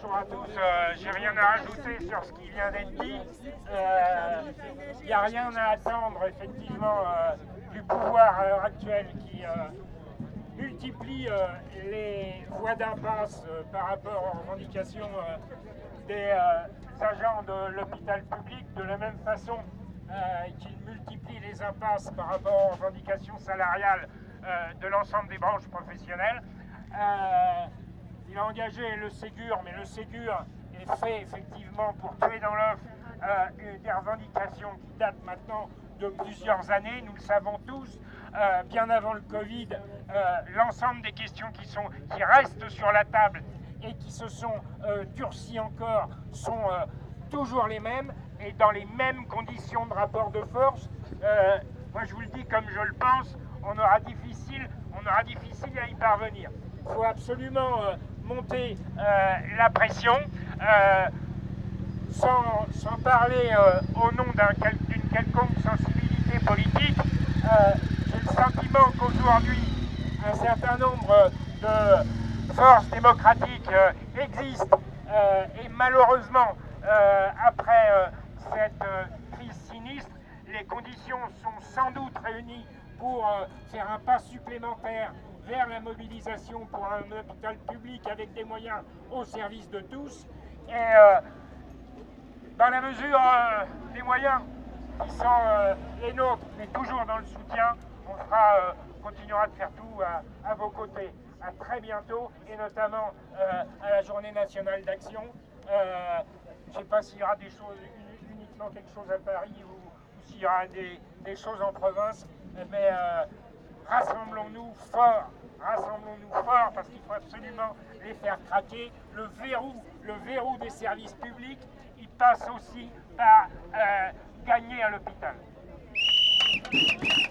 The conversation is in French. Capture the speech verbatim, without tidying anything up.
bonjour à tous. Euh, J'ai rien à rajouter sur ce qui vient d'être dit. Il n'y a rien à attendre effectivement euh, du pouvoir à l'heure actuelle qui euh, multiplie euh, les voies d'impasse euh, par rapport aux revendications euh, des euh, agents de l'hôpital public, de la même façon euh, qu'il multiplie les impasses par rapport aux revendications salariales euh, de l'ensemble des branches professionnelles. Euh, Il a engagé le Ségur, mais le Ségur est fait effectivement pour tuer dans l'œuf euh, des revendications qui datent maintenant de plusieurs années, nous le savons tous, euh, bien avant le Covid, euh, l'ensemble des questions qui, sont, qui restent sur la table et qui se sont euh, durcies encore sont euh, toujours les mêmes et dans les mêmes conditions de rapport de force. Euh, moi je vous le dis comme je le pense, on aura difficile, on aura difficile à y parvenir. Il faut absolument euh, monter euh, la pression, euh, sans, sans parler euh, au nom d'une d'un, quelconque sensibilité politique. Euh, J'ai le sentiment qu'aujourd'hui, un certain nombre de forces démocratiques euh, existent euh, et malheureusement, euh, après euh, cette euh, crise sinistre, les conditions sont sans doute réunies pour euh, faire un pas supplémentaire vers la mobilisation pour un hôpital public avec des moyens au service de tous. Et euh, dans la mesure euh, des moyens qui sont euh, les nôtres, mais toujours dans le soutien, on fera, euh, continuera de faire tout à, à vos côtés. À très bientôt, et notamment euh, à la Journée nationale d'action. Euh, je ne sais pas s'il y aura des choses, uniquement quelque chose à Paris ou, ou s'il y aura des, des choses en province, mais euh, rassemblons-nous fort, rassemblons-nous fort parce qu'il faut absolument les faire craquer. Le verrou, le verrou des services publics, il passe aussi par euh, gagner à l'hôpital.